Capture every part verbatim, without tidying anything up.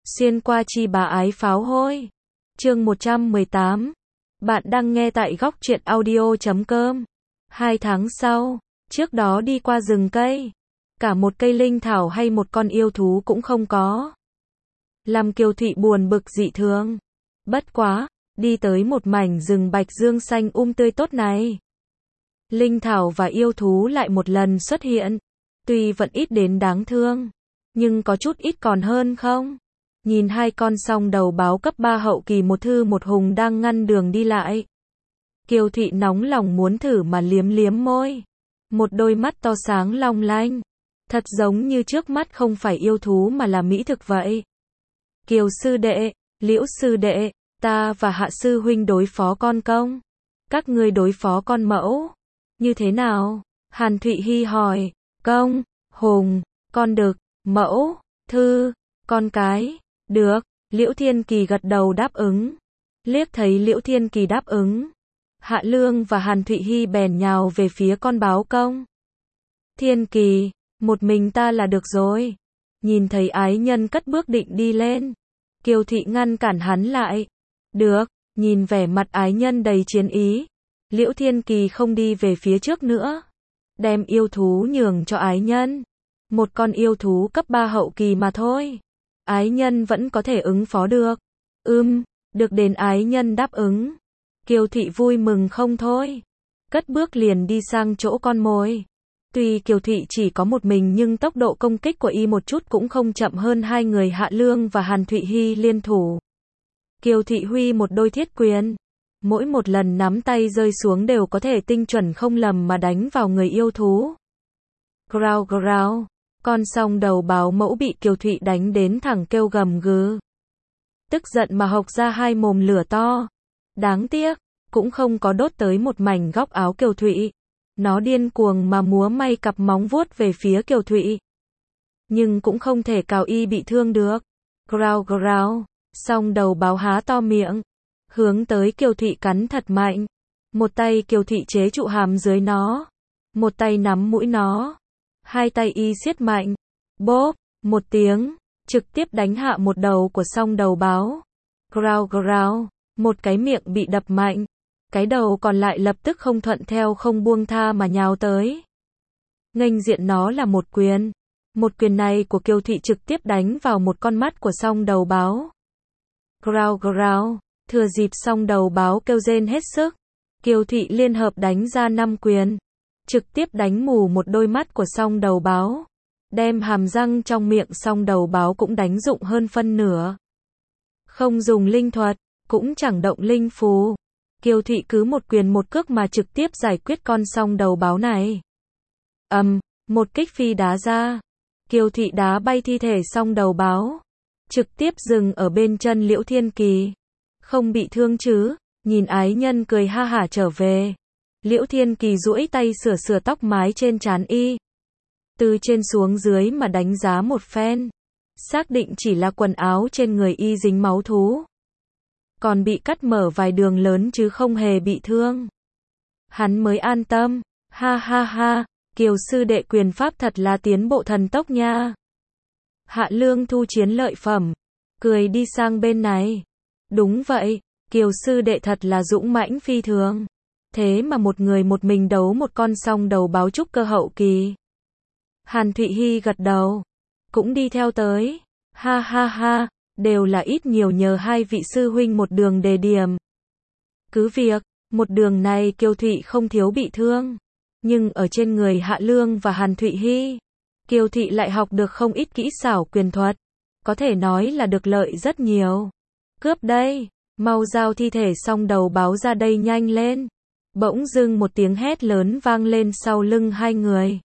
Xuyên qua chi bá ái pháo hôi. Chương một trăm mười tám. Bạn đang nghe tại góc truyện audio chấm com. Hai tháng sau, trước đó đi qua rừng cây, cả một cây linh thảo hay một con yêu thú cũng không có. Làm Kiều Thụy buồn bực dị thường. Bất quá, đi tới một mảnh rừng bạch dương xanh um tươi tốt này. Linh thảo và yêu thú lại một lần xuất hiện. Tuy vẫn ít đến đáng thương, nhưng có chút ít còn hơn không? Nhìn hai con song đầu báo cấp ba hậu kỳ một thư một hùng đang ngăn đường đi lại. Kiều Thụy nóng lòng muốn thử mà liếm liếm môi. Một đôi mắt to sáng long lanh. Thật giống như trước mắt không phải yêu thú mà là mỹ thực vậy. Kiều sư đệ, Liễu sư đệ, ta và Hạ sư huynh đối phó con công. Các ngươi đối phó con mẫu. Như thế nào? Hàn Thụy Hi hỏi. Công, hùng, con đực, mẫu, thư, con cái. Được, Liễu Thiên Kỳ gật đầu đáp ứng. Liếc thấy Liễu Thiên Kỳ đáp ứng, Hạ Lương và Hàn Thụy Hi bèn nhào về phía con báo công. Thiên Kỳ, một mình ta là được rồi. Nhìn thấy ái nhân cất bước định đi lên, Kiều Thụy ngăn cản hắn lại. Được, nhìn vẻ mặt ái nhân đầy chiến ý, Liễu Thiên Kỳ không đi về phía trước nữa. Đem yêu thú nhường cho ái nhân. Một con yêu thú cấp ba hậu kỳ mà thôi. Ái nhân vẫn có thể ứng phó được. Ưm, được đến ái nhân đáp ứng. Kiều Thụy vui mừng không thôi. Cất bước liền đi sang chỗ con mồi. Tuy Kiều Thụy chỉ có một mình nhưng tốc độ công kích của y một chút cũng không chậm hơn hai người Hạ Lương và Hàn Thụy Hi liên thủ. Kiều Thụy huy một đôi thiết quyền. Mỗi một lần nắm tay rơi xuống đều có thể tinh chuẩn không lầm mà đánh vào người yêu thú. Growl growl. Con song đầu báo mẫu bị Kiều Thụy đánh đến thẳng kêu gầm gừ. Tức giận mà hộc ra hai mồm lửa to. Đáng tiếc, cũng không có đốt tới một mảnh góc áo Kiều Thụy. Nó điên cuồng mà múa may cặp móng vuốt về phía Kiều Thụy. Nhưng cũng không thể cào y bị thương được. Growl growl. Song đầu báo há to miệng, hướng tới Kiều Thụy cắn thật mạnh. Một tay Kiều Thụy chế trụ hàm dưới nó. Một tay nắm mũi nó. Hai tay y siết mạnh. Bốp, một tiếng, trực tiếp đánh hạ một đầu của song đầu báo. Growl growl, một cái miệng bị đập mạnh. Cái đầu còn lại lập tức không thuận theo không buông tha mà nhào tới. Nghênh diện nó là một quyền. Một quyền này của Kiều Thụy trực tiếp đánh vào một con mắt của song đầu báo. Growl growl, thừa dịp song đầu báo kêu rên hết sức. Kiều Thụy liên hợp đánh ra năm quyền. Trực tiếp đánh mù một đôi mắt của song đầu báo. Đem hàm răng trong miệng song đầu báo cũng đánh rụng hơn phân nửa. Không dùng linh thuật, cũng chẳng động linh phù. Kiều Thụy cứ một quyền một cước mà trực tiếp giải quyết con song đầu báo này. Ầm, um, một kích phi đá ra. Kiều Thụy đá bay thi thể song đầu báo. Trực tiếp dừng ở bên chân Liễu Thiên Kỳ. Không bị thương chứ? Nhìn ái nhân cười ha hả trở về. Liễu Thiên Kỳ duỗi tay sửa sửa tóc mái trên trán y. Từ trên xuống dưới mà đánh giá một phen. Xác định chỉ là quần áo trên người y dính máu thú. Còn bị cắt mở vài đường lớn chứ không hề bị thương. Hắn mới an tâm. Ha ha ha, Kiều sư đệ quyền pháp thật là tiến bộ thần tốc nha. Hạ Lương thu chiến lợi phẩm. Cười đi sang bên này. Đúng vậy, Kiều sư đệ thật là dũng mãnh phi thường. Thế mà một người một mình đấu một con song đầu báo trúc cơ hậu kỳ. Hàn Thụy Hi gật đầu. Cũng đi theo tới. Ha ha ha, đều là ít nhiều nhờ hai vị sư huynh một đường đề điểm. Cứ việc, một đường này Kiều Thụy không thiếu bị thương. Nhưng ở trên người Hạ Lương và Hàn Thụy Hi, Kiều Thụy lại học được không ít kỹ xảo quyền thuật. Có thể nói là được lợi rất nhiều. Cướp đây, mau giao thi thể song đầu báo ra đây nhanh lên. Bỗng dưng một tiếng hét lớn vang lên sau lưng hai người.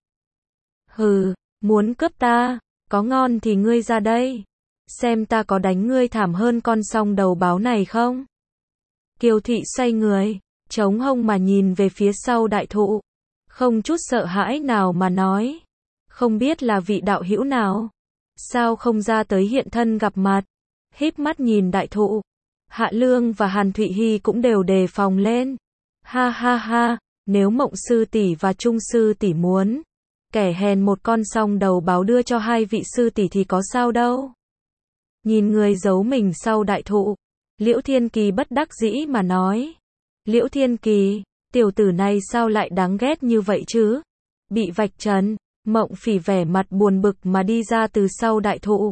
Hừ, muốn cướp ta, có ngon thì ngươi ra đây. Xem ta có đánh ngươi thảm hơn con song đầu báo này không? Kiều Thụy xoay người, chống hông mà nhìn về phía sau đại thụ. Không chút sợ hãi nào mà nói. Không biết là vị đạo hữu nào. Sao không ra tới hiện thân gặp mặt? Híp mắt nhìn đại thụ. Hạ Lương và Hàn Thụy Hi cũng đều đề phòng lên. Ha ha ha, nếu Mộng sư tỷ và Trung sư tỷ muốn, kẻ hèn một con song đầu báo đưa cho hai vị sư tỷ thì có sao đâu. Nhìn người giấu mình sau đại thụ, Liễu Thiên Kỳ bất đắc dĩ mà nói. Liễu Thiên Kỳ, tiểu tử này sao lại đáng ghét như vậy chứ? Bị vạch trần, Mộng Phỉ vẻ mặt buồn bực mà đi ra từ sau đại thụ.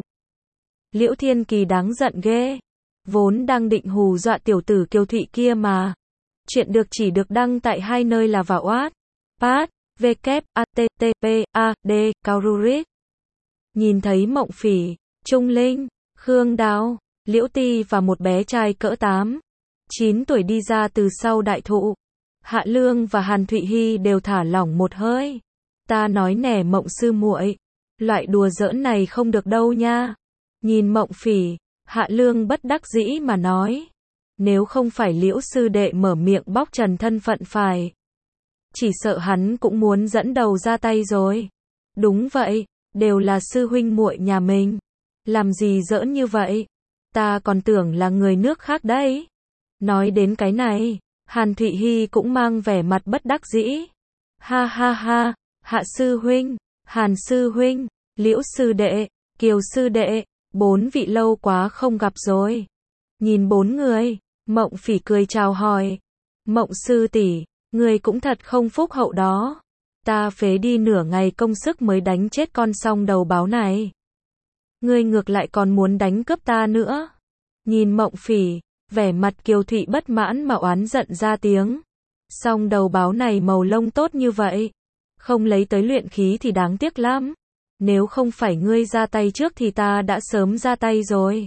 Liễu Thiên Kỳ đáng giận ghê. Vốn đang định hù dọa tiểu tử Kiều Thụy kia mà. Chuyện được chỉ được đăng tại hai nơi là vào Wattpad, Pad, W, A, T, T, P, A, D, Caururit. Nhìn thấy Mộng Phỉ, Trung Linh, Khương Đào, Liễu Ti và một bé trai cỡ tám, chín tuổi đi ra từ sau đại thụ. Hạ Lương và Hàn Thụy Hy đều thả lỏng một hơi. Ta nói nè Mộng sư muội, loại đùa giỡn này không được đâu nha. Nhìn Mộng Phỉ, Hạ Lương bất đắc dĩ mà nói. Nếu không phải Liễu sư đệ mở miệng bóc trần thân phận phải, chỉ sợ hắn cũng muốn dẫn đầu ra tay rồi. Đúng vậy, đều là sư huynh muội nhà mình. Làm gì giỡn như vậy? Ta còn tưởng là người nước khác đấy. Nói đến cái này, Hàn Thụy Hy cũng mang vẻ mặt bất đắc dĩ. Ha ha ha, Hạ sư huynh, Hàn sư huynh, Liễu sư đệ, Kiều sư đệ, bốn vị lâu quá không gặp rồi. Nhìn bốn người, Mộng Phỉ cười chào hỏi. Mộng sư tỷ, người cũng thật không phúc hậu đó. Ta phế đi nửa ngày công sức mới đánh chết con song đầu báo này. Ngươi ngược lại còn muốn đánh cướp ta nữa. Nhìn Mộng Phỉ, vẻ mặt Kiều Thụy bất mãn mà oán giận ra tiếng. Song đầu báo này màu lông tốt như vậy, không lấy tới luyện khí thì đáng tiếc lắm. Nếu không phải ngươi ra tay trước thì ta đã sớm ra tay rồi.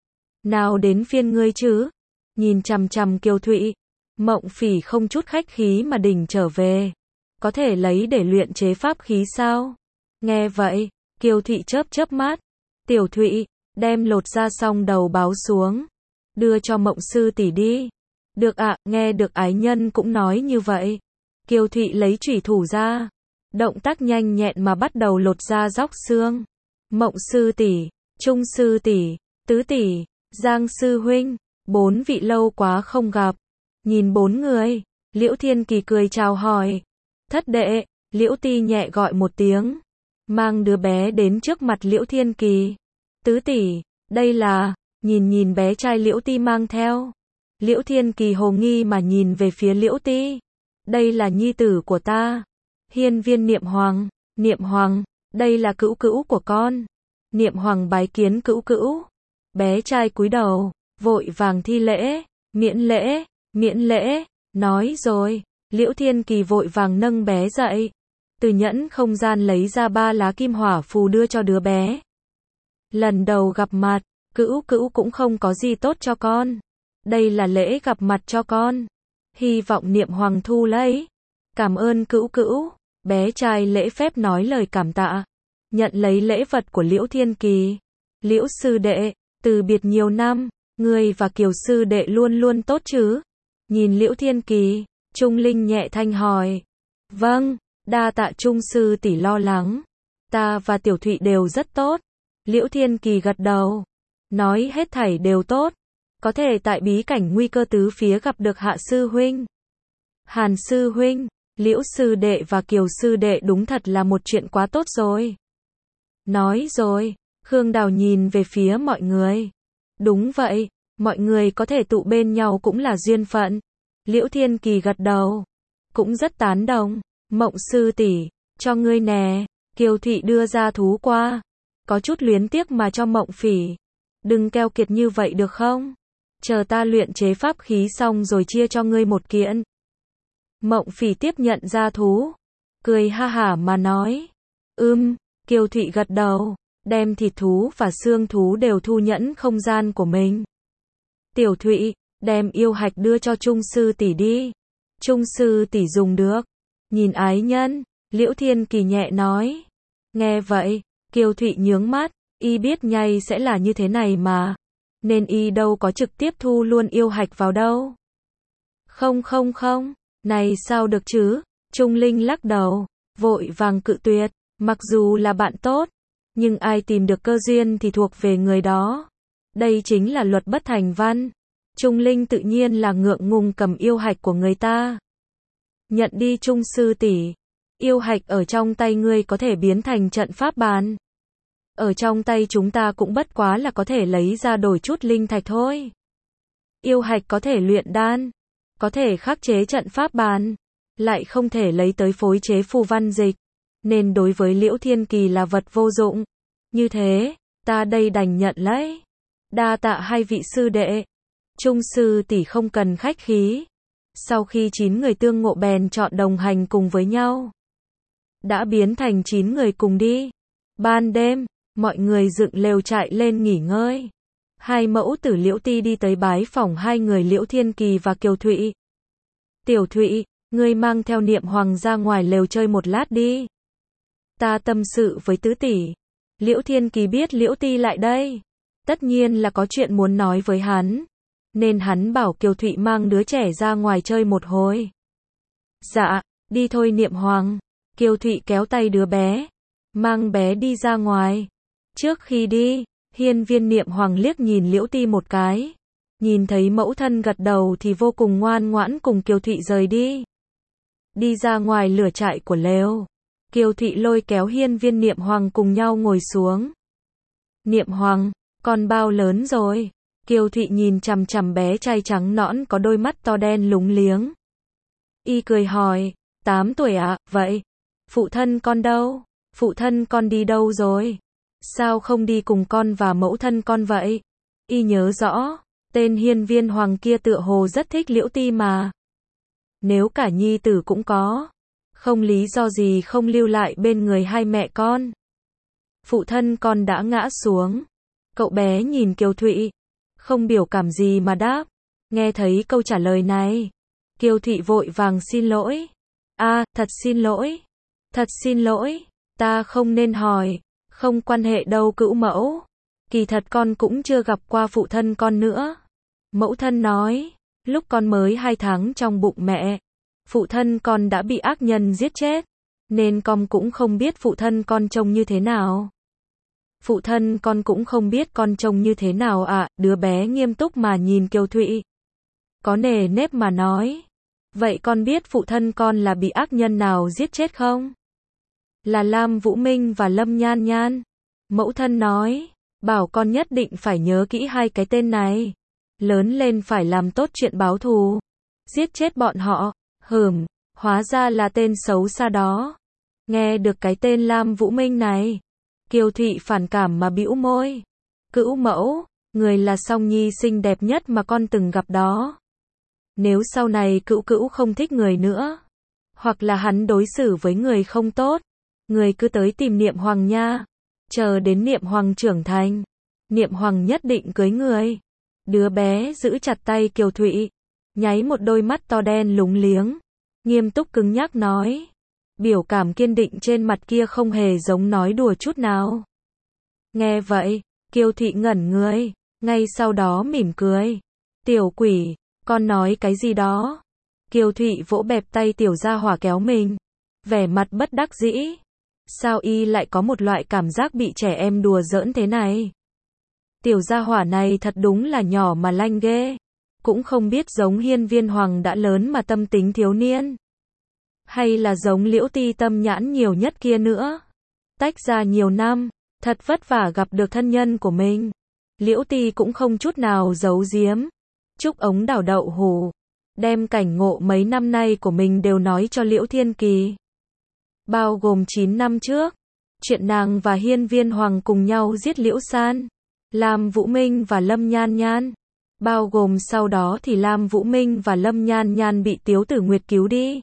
Nào đến phiên ngươi chứ? Nhìn chằm chằm Kiều Thụy, Mộng Phỉ không chút khách khí mà đỉnh trở về. Có thể lấy để luyện chế pháp khí sao? Nghe vậy, Kiều Thụy chớp chớp mắt. Tiểu Thụy, đem lột ra xong đầu báo xuống, đưa cho Mộng sư tỷ đi. Được ạ, à, nghe được ái nhân cũng nói như vậy. Kiều Thụy lấy chủy thủ ra, động tác nhanh nhẹn mà bắt đầu lột ra róc xương. Mộng sư tỷ, Trung sư tỷ, Tứ tỷ, Giang sư huynh, bốn vị lâu quá không gặp. Nhìn bốn người, Liễu Thiên Kỳ cười chào hỏi. Thất đệ, Liễu Ti nhẹ gọi một tiếng, mang đứa bé đến trước mặt Liễu Thiên Kỳ. Tứ tỷ, đây là, nhìn nhìn bé trai Liễu Ti mang theo. Liễu Thiên Kỳ hồ nghi mà nhìn về phía Liễu Ti. Đây là nhi tử của ta. Hiên viên Niệm Hoàng, Niệm Hoàng, đây là cữu cữu của con. Niệm Hoàng bái kiến cữu cữu. Bé trai cúi đầu, vội vàng thi lễ, miễn lễ, miễn lễ, nói rồi. Liễu Thiên Kỳ vội vàng nâng bé dậy. Từ nhẫn không gian lấy ra ba lá kim hỏa phù đưa cho đứa bé. Lần đầu gặp mặt, cữu cữu cũng không có gì tốt cho con. Đây là lễ gặp mặt cho con. Hy vọng Niệm Hoàng thu lấy. Cảm ơn cữu cữu. Bé trai lễ phép nói lời cảm tạ. Nhận lấy lễ vật của Liễu Thiên Kỳ. Liễu sư đệ, từ biệt nhiều năm, ngươi và Kiều sư đệ luôn luôn tốt chứ? Nhìn Liễu Thiên Kỳ, Trung Linh nhẹ thanh hỏi. Vâng, đa tạ Trung sư tỷ lo lắng. Ta và Tiểu Thụy đều rất tốt. Liễu Thiên Kỳ gật đầu. Nói hết thảy đều tốt. Có thể tại bí cảnh nguy cơ tứ phía gặp được Hạ sư huynh, Hàn sư huynh, Liễu sư đệ và Kiều sư đệ đúng thật là một chuyện quá tốt rồi. Nói rồi, Khương Đào nhìn về phía mọi người. Đúng vậy, mọi người có thể tụ bên nhau cũng là duyên phận. Liễu Thiên Kỳ gật đầu, cũng rất tán đồng. Mộng sư tỷ, cho ngươi nè. Kiều Thụy đưa ra thú qua, có chút luyến tiếc mà cho Mộng Phỉ. Đừng keo kiệt như vậy được không? Chờ ta luyện chế pháp khí xong rồi chia cho ngươi một kiện. Mộng Phỉ tiếp nhận ra thú, cười ha hả mà nói. Ưm, Kiều Thụy gật đầu, đem thịt thú và xương thú đều thu nhẫn không gian của mình. Tiểu Thụy, đem yêu hạch đưa cho Trung sư tỷ đi. Trung sư tỷ dùng được. Nhìn ái nhân, Liễu Thiên Kỳ nhẹ nói. Nghe vậy, Kiều Thụy nhướng mắt, y biết nhay sẽ là như thế này mà. Nên y đâu có trực tiếp thu luôn yêu hạch vào đâu. Không không không, này sao được chứ? Trung Linh lắc đầu, vội vàng cự tuyệt. Mặc dù là bạn tốt, nhưng ai tìm được cơ duyên thì thuộc về người đó. Đây chính là luật bất thành văn. Trung Linh tự nhiên là ngượng ngùng cầm yêu hạch của người ta. Nhận đi Trung sư tỷ. Yêu hạch ở trong tay ngươi có thể biến thành trận pháp bàn. Ở trong tay chúng ta cũng bất quá là có thể lấy ra đổi chút linh thạch thôi. Yêu hạch có thể luyện đan, có thể khắc chế trận pháp bàn, lại không thể lấy tới phối chế phù văn dịch, nên đối với Liễu Thiên Kỳ là vật vô dụng. Như thế, ta đây đành nhận lấy. Đa tạ hai vị sư đệ. Trung sư tỷ không cần khách khí. Sau khi chín người tương ngộ bèn chọn đồng hành cùng với nhau. Đã biến thành chín người cùng đi. Ban đêm, mọi người dựng lều trại lên nghỉ ngơi. Hai mẫu tử Liễu Ti đi tới bái phỏng hai người Liễu Thiên Kỳ và Kiều Thụy. Tiểu Thụy, ngươi mang theo Niệm Hoàng ra ngoài lều chơi một lát đi. Ta tâm sự với tứ tỷ. Liễu Thiên Kỳ biết Liễu Ti lại đây. Tất nhiên là có chuyện muốn nói với hắn. Nên hắn bảo Kiều Thụy mang đứa trẻ ra ngoài chơi một hồi. Dạ, đi thôi Niệm Hoàng. Kiều Thụy kéo tay đứa bé. Mang bé đi ra ngoài. Trước khi đi, hiên viên Niệm Hoàng liếc nhìn Liễu Ti một cái. Nhìn thấy mẫu thân gật đầu thì vô cùng ngoan ngoãn cùng Kiều Thụy rời đi. Đi ra ngoài lửa trại của lều. Kiều Thụy lôi kéo hiên viên Niệm Hoàng cùng nhau ngồi xuống. Niệm Hoàng, con bao lớn rồi? Kiều Thụy nhìn chằm chằm bé trai trắng nõn có đôi mắt to đen lúng liếng. Y cười hỏi, tám tuổi ạ, à? Vậy, phụ thân con đâu? Phụ thân con đi đâu rồi? Sao không đi cùng con và mẫu thân con vậy? Y nhớ rõ, tên hiên viên Hoàng kia tựa hồ rất thích Liễu Ti mà. Nếu cả nhi tử cũng có, không lý do gì không lưu lại bên người hai mẹ con. Phụ thân con đã ngã xuống. Cậu bé nhìn Kiều Thụy, không biểu cảm gì mà đáp. Nghe thấy câu trả lời này, Kiều Thụy vội vàng xin lỗi. A, à, thật xin lỗi. Thật xin lỗi, ta không nên hỏi. Không quan hệ đâu cữu mẫu. Kỳ thật con cũng chưa gặp qua phụ thân con nữa. Mẫu thân nói, lúc con mới hai tháng trong bụng mẹ, phụ thân con đã bị ác nhân giết chết, nên con cũng không biết phụ thân con trông như thế nào. Phụ thân con cũng không biết con trông như thế nào ạ, à, đứa bé nghiêm túc mà nhìn Kiều Thụy. Có nề nếp mà nói. Vậy con biết phụ thân con là bị ác nhân nào giết chết không? Là Lam Vũ Minh và Lâm Nhan Nhan. Mẫu thân nói, bảo con nhất định phải nhớ kỹ hai cái tên này. Lớn lên phải làm tốt chuyện báo thù. Giết chết bọn họ. Hừm, hóa ra là tên xấu xa đó. Nghe được cái tên Lam Vũ Minh này, Kiều Thụy phản cảm mà bĩu môi. Cữu mẫu, người là song nhi xinh đẹp nhất mà con từng gặp đó. Nếu sau này cữu cữu không thích người nữa, hoặc là hắn đối xử với người không tốt, người cứ tới tìm Niệm Hoàng nha. Chờ đến Niệm Hoàng trưởng thành, Niệm Hoàng nhất định cưới người. Đứa bé giữ chặt tay Kiều Thụy, nháy một đôi mắt to đen lúng liếng, nghiêm túc cứng nhắc nói. Biểu cảm kiên định trên mặt kia không hề giống nói đùa chút nào. Nghe vậy, Kiều Thụy ngẩn người, ngay sau đó mỉm cười. Tiểu quỷ, con nói cái gì đó? Kiều Thụy vỗ bẹp tay tiểu gia hỏa kéo mình, vẻ mặt bất đắc dĩ. Sao y lại có một loại cảm giác bị trẻ em đùa giỡn thế này? Tiểu gia hỏa này thật đúng là nhỏ mà lanh ghê. Cũng không biết giống hiên viên Hoàng đã lớn mà tâm tính thiếu niên, hay là giống Liễu Ti tâm nhãn nhiều nhất kia nữa. Tách ra nhiều năm, thật vất vả gặp được thân nhân của mình. Liễu Ti cũng không chút nào giấu giếm. Chúc ống đảo đậu hủ, đem cảnh ngộ mấy năm nay của mình đều nói cho Liễu Thiên Kỳ. Bao gồm chín năm trước, chuyện nàng và hiên viên Hoàng cùng nhau giết Liễu San, Lam Vũ Minh và Lâm Nhan Nhan. Bao gồm sau đó thì Lam Vũ Minh và Lâm Nhan Nhan bị Tiếu Tử Nguyệt cứu đi.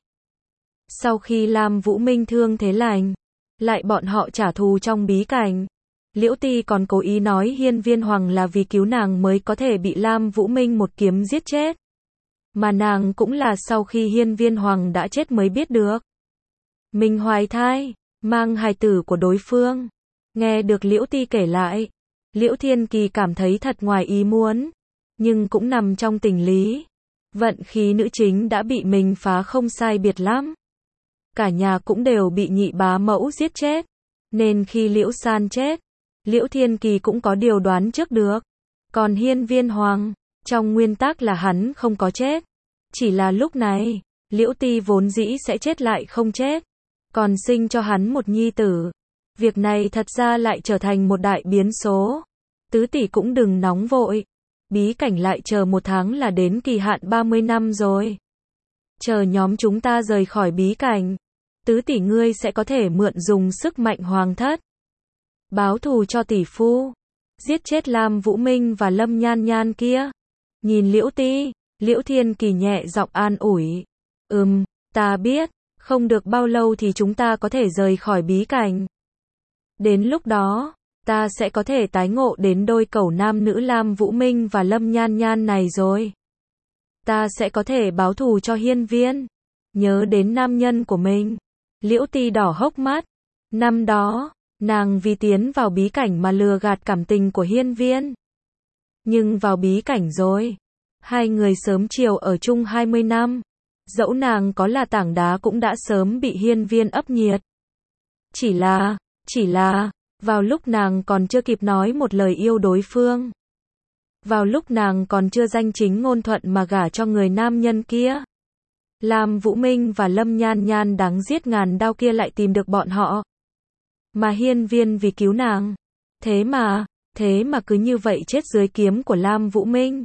Sau khi Lam Vũ Minh thương thế lành, lại bọn họ trả thù trong bí cảnh. Liễu Ti còn cố ý nói hiên viên Hoàng là vì cứu nàng mới có thể bị Lam Vũ Minh một kiếm giết chết. Mà nàng cũng là sau khi hiên viên Hoàng đã chết mới biết được. Mình hoài thai, mang hài tử của đối phương. Nghe được Liễu Ti kể lại, Liễu Thiên Kỳ cảm thấy thật ngoài ý muốn, nhưng cũng nằm trong tình lý. Vận khí nữ chính đã bị mình phá không sai biệt lắm. Cả nhà cũng đều bị nhị bá mẫu giết chết. Nên khi Liễu San chết, Liễu Thiên Kỳ cũng có điều đoán trước được. Còn hiên viên Hoàng, trong nguyên tắc là hắn không có chết. Chỉ là lúc này, Liễu Ti vốn dĩ sẽ chết lại không chết. Còn sinh cho hắn một nhi tử. Việc này thật ra lại trở thành một đại biến số. Tứ tỷ cũng đừng nóng vội. Bí cảnh lại chờ một tháng là đến kỳ hạn ba mươi năm rồi. Chờ nhóm chúng ta rời khỏi bí cảnh. Tứ tỷ ngươi sẽ có thể mượn dùng sức mạnh hoàng thất. Báo thù cho tỷ phu. Giết chết Lam Vũ Minh và Lâm Nhan Nhan kia. Nhìn Liễu Ti, Liễu Thiên Kỳ nhẹ giọng an ủi. Ừm, ta biết, không được bao lâu thì chúng ta có thể rời khỏi bí cảnh. Đến lúc đó, ta sẽ có thể tái ngộ đến đôi cẩu nam nữ Lam Vũ Minh và Lâm Nhan Nhan này rồi. Ta sẽ có thể báo thù cho Hiên Viên. Nhớ đến nam nhân của mình. Liễu Ti đỏ hốc mắt. Năm đó, nàng vì tiến vào bí cảnh mà lừa gạt cảm tình của Hiên Viên. Nhưng vào bí cảnh rồi. Hai người sớm chiều ở chung hai mươi năm. Dẫu nàng có là tảng đá cũng đã sớm bị Hiên Viên ấp nhiệt. Chỉ là, chỉ là, vào lúc nàng còn chưa kịp nói một lời yêu đối phương. Vào lúc nàng còn chưa danh chính ngôn thuận mà gả cho người nam nhân kia. Lam Vũ Minh và Lâm Nhan Nhan đáng giết ngàn đao kia lại tìm được bọn họ. Mà Hiên Viên vì cứu nàng. Thế mà, thế mà cứ như vậy chết dưới kiếm của Lam Vũ Minh.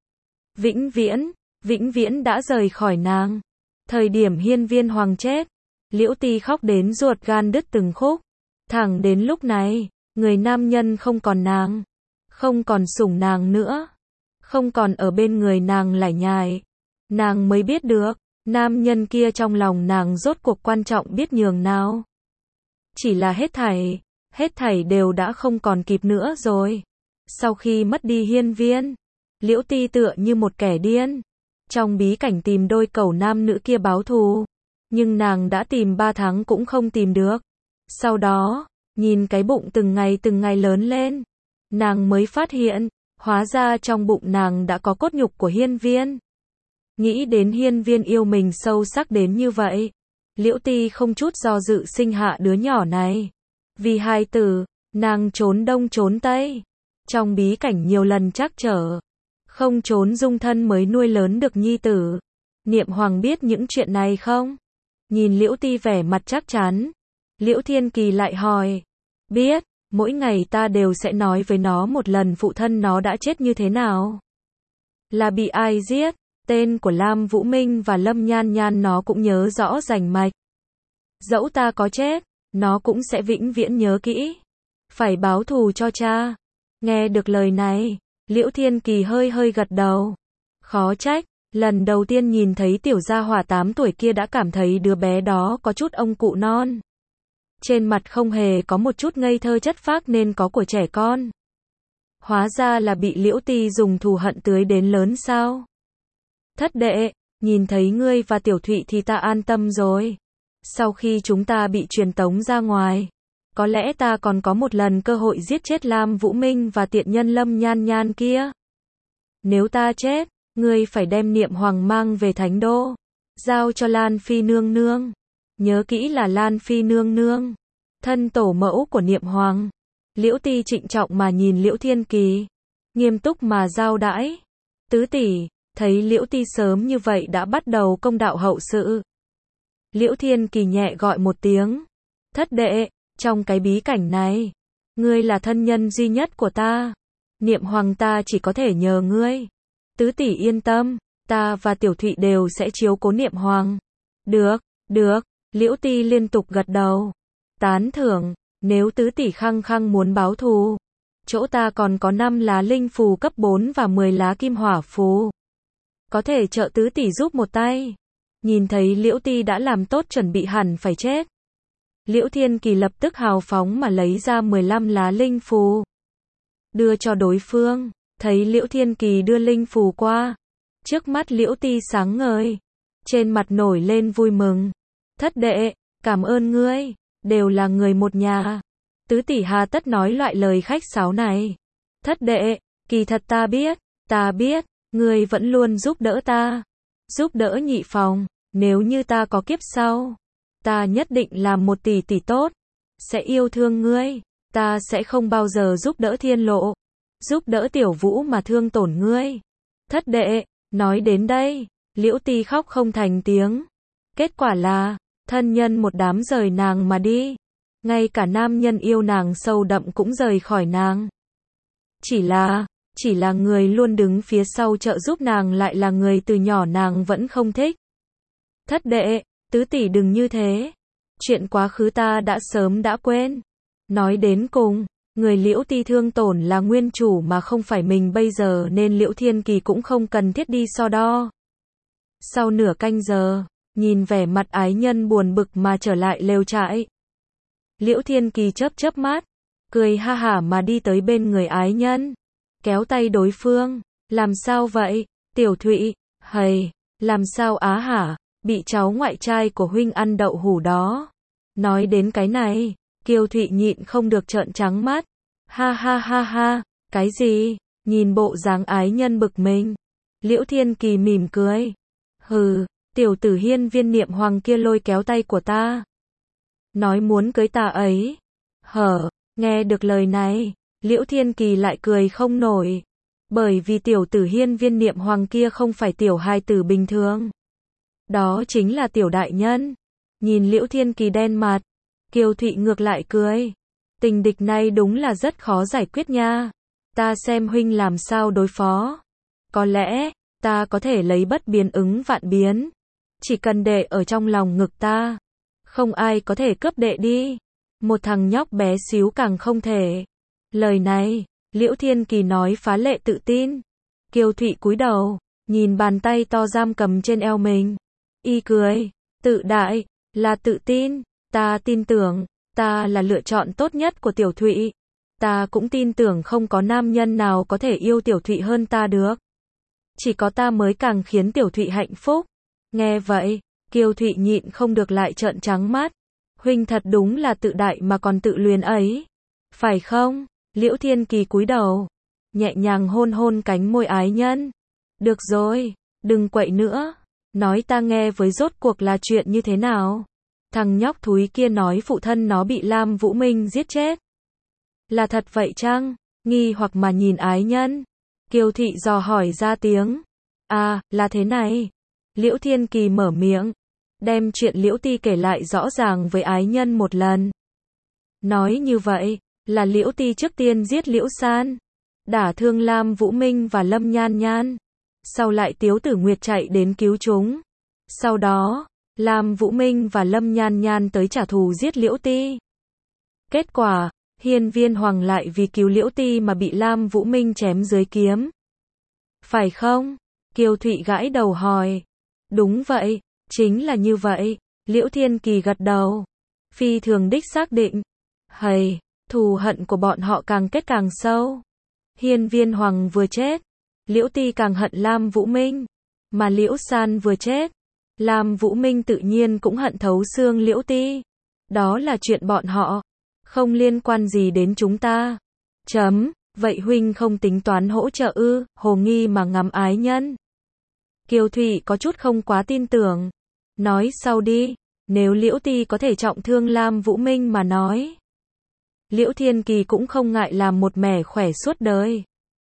Vĩnh viễn, vĩnh viễn đã rời khỏi nàng. Thời điểm Hiên Viên Hoàng chết, Liễu Ti khóc đến ruột gan đứt từng khúc. Thẳng đến lúc này, người nam nhân không còn nàng. Không còn sủng nàng nữa. Không còn ở bên người nàng lải nhải. Nàng mới biết được, nam nhân kia trong lòng nàng rốt cuộc quan trọng biết nhường nào. Chỉ là hết thảy, hết thảy đều đã không còn kịp nữa rồi. Sau khi mất đi Hiên Viên, Liễu Ti tựa như một kẻ điên. Trong bí cảnh tìm đôi cẩu nam nữ kia báo thù. Nhưng nàng đã tìm ba tháng cũng không tìm được. Sau đó, nhìn cái bụng từng ngày từng ngày lớn lên. Nàng mới phát hiện, hóa ra trong bụng nàng đã có cốt nhục của Hiên Viên. Nghĩ đến Hiên Viên yêu mình sâu sắc đến như vậy. Liễu Ti không chút do dự sinh hạ đứa nhỏ này. Vì hài tử, nàng trốn đông trốn tây. Trong bí cảnh nhiều lần trắc trở. Không trốn dung thân mới nuôi lớn được nhi tử. Niệm Hoàng biết những chuyện này không? Nhìn Liễu Ti vẻ mặt chắc chắn. Liễu Thiên Kỳ lại hỏi. Biết, mỗi ngày ta đều sẽ nói với nó một lần phụ thân nó đã chết như thế nào. Là bị ai giết, tên của Lam Vũ Minh và Lâm Nhan Nhan nó cũng nhớ rõ rành mạch. Dẫu ta có chết, nó cũng sẽ vĩnh viễn nhớ kỹ. Phải báo thù cho cha. Nghe được lời này, Liễu Thiên Kỳ hơi hơi gật đầu. Khó trách, lần đầu tiên nhìn thấy tiểu gia hỏa tám tuổi kia đã cảm thấy đứa bé đó có chút ông cụ non. Trên mặt không hề có một chút ngây thơ chất phác nên có của trẻ con. Hóa ra là bị Liễu Ti dùng thù hận tưới đến lớn sao? Thất đệ, nhìn thấy ngươi và Tiểu Thụy thì ta an tâm rồi. Sau khi chúng ta bị truyền tống ra ngoài, có lẽ ta còn có một lần cơ hội giết chết Lam Vũ Minh và tiện nhân Lâm Nhan Nhan kia. Nếu ta chết, ngươi phải đem Niệm Hoàng mang về Thánh Đô, giao cho Lan Phi nương nương. Nhớ kỹ là Lan Phi nương nương, thân tổ mẫu của Niệm Hoàng. Liễu Ti trịnh trọng mà nhìn Liễu Thiên Kỳ, nghiêm túc mà giao đãi. Tứ tỷ, thấy Liễu Ti sớm như vậy đã bắt đầu công đạo hậu sự. Liễu Thiên Kỳ nhẹ gọi một tiếng. Thất đệ, trong cái bí cảnh này, ngươi là thân nhân duy nhất của ta. Niệm Hoàng ta chỉ có thể nhờ ngươi. Tứ tỷ yên tâm, ta và Tiểu Thụy đều sẽ chiếu cố Niệm Hoàng. Được, được, Liễu Ti liên tục gật đầu. Tán thưởng, nếu tứ tỷ khăng khăng muốn báo thù, chỗ ta còn có năm lá linh phù cấp bốn và mười lá kim hỏa phù. Có thể trợ tứ tỷ giúp một tay. Nhìn thấy Liễu Ti đã làm tốt chuẩn bị hẳn phải chết. Liễu Thiên Kỳ lập tức hào phóng mà lấy ra mười lăm lá linh phù. Đưa cho đối phương, thấy Liễu Thiên Kỳ đưa linh phù qua. Trước mắt Liễu Ti sáng ngời. Trên mặt nổi lên vui mừng. Thất đệ, cảm ơn ngươi, đều là người một nhà. Tứ tỷ hà tất nói loại lời khách sáo này. Thất đệ, kỳ thật ta biết, ta biết, ngươi vẫn luôn giúp đỡ ta. Giúp đỡ Nhị Phòng, nếu như ta có kiếp sau, ta nhất định làm một tỷ tỷ tốt. Sẽ yêu thương ngươi, ta sẽ không bao giờ giúp đỡ Thiên Lộ. Giúp đỡ Tiểu Vũ mà thương tổn ngươi. Thất đệ, nói đến đây, Liễu Ti khóc không thành tiếng. Kết quả là, thân nhân một đám rời nàng mà đi. ngay cả nam nhân yêu nàng sâu đậm cũng rời khỏi nàng. Chỉ là, chỉ là người luôn đứng phía sau trợ giúp nàng lại là người từ nhỏ nàng vẫn không thích. Thất đệ, tứ tỷ đừng như thế. Chuyện quá khứ ta đã sớm đã quên. Nói đến cùng, người Liễu Ti thương tổn là nguyên chủ mà không phải mình bây giờ nên Liễu Thiên Kỳ cũng không cần thiết đi so đo. Sau nửa canh giờ, nhìn vẻ mặt ái nhân buồn bực mà trở lại lều trại. Liễu Thiên Kỳ chớp chớp mắt, cười ha hả mà đi tới bên người ái nhân. Kéo tay đối phương, làm sao vậy, Tiểu Thụy, hầy, làm sao á hả, bị cháu ngoại trai của huynh ăn đậu hủ đó. Nói đến cái này, Kiều Thụy nhịn không được trợn trắng mắt. Ha ha ha ha, cái gì, nhìn bộ dáng ái nhân bực mình. Liễu Thiên Kỳ mỉm cười. Hừ, tiểu tử hiên viên niệm hoàng kia lôi kéo tay của ta. Nói muốn cưới ta ấy. Hở, nghe được lời này, Liễu Thiên Kỳ lại cười không nổi. Bởi vì tiểu tử hiên viên niệm hoàng kia không phải tiểu hài tử bình thường. Đó chính là tiểu đại nhân. Nhìn Liễu Thiên Kỳ đen mặt, Kiều Thụy ngược lại cười. Tình địch này đúng là rất khó giải quyết nha. Ta xem huynh làm sao đối phó. Có lẽ, ta có thể lấy bất biến ứng vạn biến. Chỉ cần đệ ở trong lòng ngực ta. Không ai có thể cướp đệ đi. Một thằng nhóc bé xíu càng không thể. Lời này, Liễu Thiên Kỳ nói phá lệ tự tin. Kiều Thụy cúi đầu, nhìn bàn tay to giam cầm trên eo mình. Y cười, tự đại, là tự tin, ta tin tưởng, ta là lựa chọn tốt nhất của Tiểu Thụy. Ta cũng tin tưởng không có nam nhân nào có thể yêu Tiểu Thụy hơn ta được. Chỉ có ta mới càng khiến Tiểu Thụy hạnh phúc. Nghe vậy, Kiều Thụy nhịn không được lại trợn trắng mắt. Huynh thật đúng là tự đại mà còn tự luyến ấy. Phải không? Liễu Thiên Kỳ cúi đầu, nhẹ nhàng hôn hôn cánh môi ái nhân. Được rồi, đừng quậy nữa. Nói ta nghe với rốt cuộc là chuyện như thế nào. Thằng nhóc thúi kia nói phụ thân nó bị Lam Vũ Minh giết chết. Là thật vậy chăng? Nghi hoặc mà nhìn ái nhân. Kiều Thị dò hỏi ra tiếng. À, là thế này. Liễu Thiên Kỳ mở miệng, đem chuyện Liễu Ti kể lại rõ ràng với ái nhân một lần. Nói như vậy, là Liễu Ti trước tiên giết Liễu San, đả thương Lam Vũ Minh và Lâm Nhan Nhan. Sau lại Tiếu Tử Nguyệt chạy đến cứu chúng. Sau đó, Lam Vũ Minh và Lâm Nhan Nhan tới trả thù giết Liễu Ti. Kết quả, Hiên Viên Hoàng lại vì cứu Liễu Ti mà bị Lam Vũ Minh chém dưới kiếm. Phải không? Kiều Thụy gãi đầu hỏi. Đúng vậy, chính là như vậy. Liễu Thiên Kỳ gật đầu. Phi thường đích xác định. Hầy, thù hận của bọn họ càng kết càng sâu. Hiên Viên Hoàng vừa chết, Liễu Ti càng hận Lam Vũ Minh. Mà Liễu San vừa chết, Lam Vũ Minh tự nhiên cũng hận thấu xương Liễu Ti. Đó là chuyện bọn họ, không liên quan gì đến chúng ta. Chấm, vậy huynh không tính toán hỗ trợ ư? Hồ nghi mà ngắm ái nhân. Kiều Thụy có chút không quá tin tưởng. Nói sau đi, nếu Liễu Ti có thể trọng thương Lam Vũ Minh mà nói. Liễu Thiên Kỳ cũng không ngại làm một mẻ khỏe suốt đời.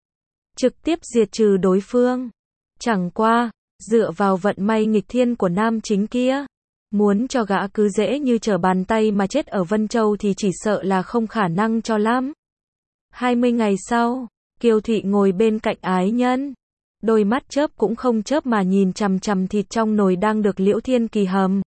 Trực tiếp diệt trừ đối phương. Chẳng qua, dựa vào vận may nghịch thiên của nam chính kia, muốn cho gã cứ dễ như trở bàn tay mà chết ở Vân Châu thì chỉ sợ là không khả năng cho lắm. hai mươi ngày sau, Kiều Thụy ngồi bên cạnh ái nhân. Đôi mắt chớp cũng không chớp mà nhìn chằm chằm thịt trong nồi đang được Liễu Thiên Kỳ hầm.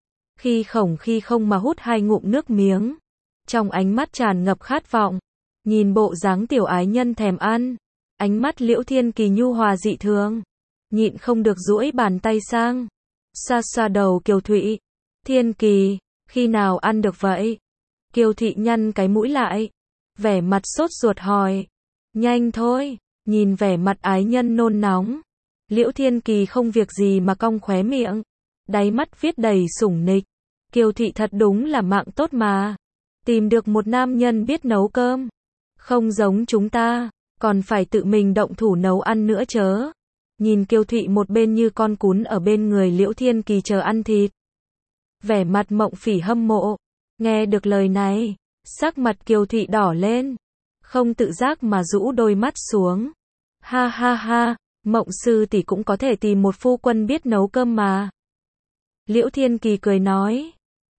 Khi khổng khi không mà hút hai ngụm nước miếng. Trong ánh mắt tràn ngập khát vọng. Nhìn bộ dáng tiểu ái nhân thèm ăn. Ánh mắt Liễu Thiên Kỳ nhu hòa dị thường. Nhịn không được duỗi bàn tay sang. Xoa xoa đầu Kiều Thụy. Thiên Kỳ, khi nào ăn được vậy? Kiều Thụy nhăn cái mũi lại. Vẻ mặt sốt ruột hỏi. Nhanh thôi. Nhìn vẻ mặt ái nhân nôn nóng. Liễu Thiên Kỳ không việc gì mà cong khóe miệng. Đáy mắt viết đầy sủng nịch. Kiều Thụy thật đúng là mạng tốt mà. Tìm được một nam nhân biết nấu cơm. Không giống chúng ta, còn phải tự mình động thủ nấu ăn nữa chớ. Nhìn Kiều Thụy một bên như con cún ở bên người Liễu Thiên Kỳ chờ ăn thịt. Vẻ mặt Mộng Phỉ hâm mộ. Nghe được lời này, sắc mặt Kiều Thụy đỏ lên. Không tự giác mà rũ đôi mắt xuống. Ha ha ha, Mộng sư tỷ cũng có thể tìm một phu quân biết nấu cơm mà. Liễu Thiên Kỳ cười nói.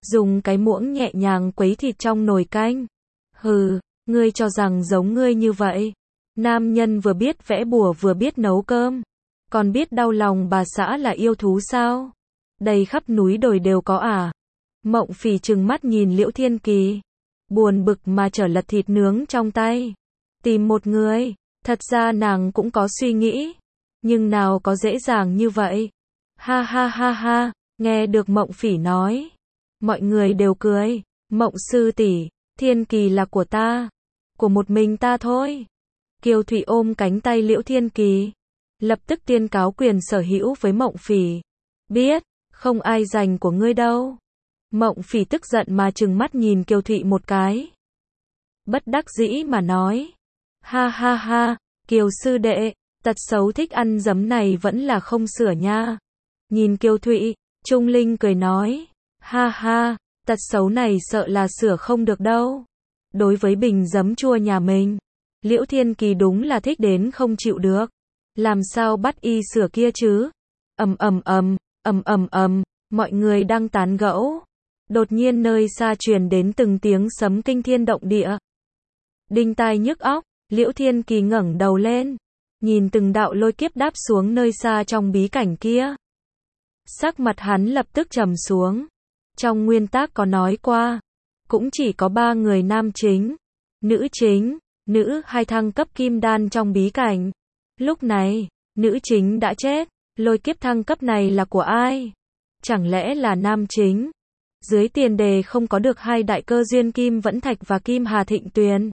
dùng cái muỗng nhẹ nhàng quấy thịt trong nồi canh. Hừ, ngươi cho rằng giống ngươi như vậy. Nam nhân vừa biết vẽ bùa vừa biết nấu cơm. Còn biết đau lòng bà xã là yêu thú sao? Đầy khắp núi đồi đều có à? Mộng Phỉ trừng mắt nhìn Liễu Thiên Kỳ. Buồn bực mà trở lật thịt nướng trong tay. Tìm một người. Thật ra nàng cũng có suy nghĩ. Nhưng nào có dễ dàng như vậy. Ha ha ha ha. Nghe được Mộng Phỉ nói. Mọi người đều cười. Mộng sư tỷ, Thiên Kỳ là của ta. Của một mình ta thôi. Kiều Thụy ôm cánh tay Liễu Thiên Kỳ. Lập tức tuyên cáo quyền sở hữu với Mộng Phỉ. Biết, không ai giành của ngươi đâu. Mộng Phỉ tức giận mà trừng mắt nhìn Kiều Thụy một cái. Bất đắc dĩ mà nói. Ha ha ha, Kiều sư đệ, tật xấu thích ăn giấm này vẫn là không sửa nha. Nhìn Kiều Thụy, Trung Linh cười nói. Ha ha, tật xấu này sợ là sửa không được đâu. Đối với bình giấm chua nhà mình, Liễu Thiên Kỳ đúng là thích đến không chịu được. Làm sao bắt y sửa kia chứ? Ầm ầm ầm, ầm ầm ầm, mọi người đang tán gẫu. Đột nhiên nơi xa truyền đến từng tiếng sấm kinh thiên động địa. Đinh tai nhức óc, Liễu Thiên Kỳ ngẩng đầu lên, nhìn từng đạo lôi kiếp đáp xuống nơi xa trong bí cảnh kia. Sắc mặt hắn lập tức trầm xuống. Trong nguyên tắc có nói qua, cũng chỉ có ba người nam chính, nữ chính, nữ hai thăng cấp kim đan trong bí cảnh. Lúc này, nữ chính đã chết, lôi kiếp thăng cấp này là của ai? Chẳng lẽ là nam chính? Dưới tiền đề không có được hai đại cơ duyên Kim Vẫn Thạch và Kim Hà Thịnh Tuyền.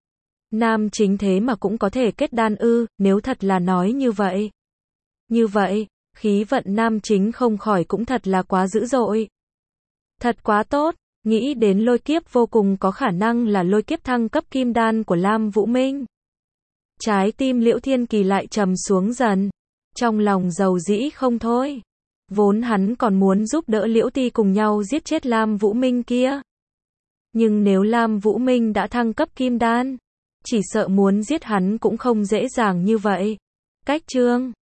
Nam chính thế mà cũng có thể kết đan ư, nếu thật là nói như vậy. Như vậy, khí vận nam chính không khỏi cũng thật là quá dữ dội. Thật quá tốt, nghĩ đến lôi kiếp vô cùng có khả năng là lôi kiếp thăng cấp kim đan của Lam Vũ Minh. Trái tim Liễu Thiên Kỳ lại trầm xuống dần, trong lòng dầu dĩ không thôi. Vốn hắn còn muốn giúp đỡ Liễu Ti cùng nhau giết chết Lam Vũ Minh kia. Nhưng nếu Lam Vũ Minh đã thăng cấp kim đan, chỉ sợ muốn giết hắn cũng không dễ dàng như vậy. Cách chương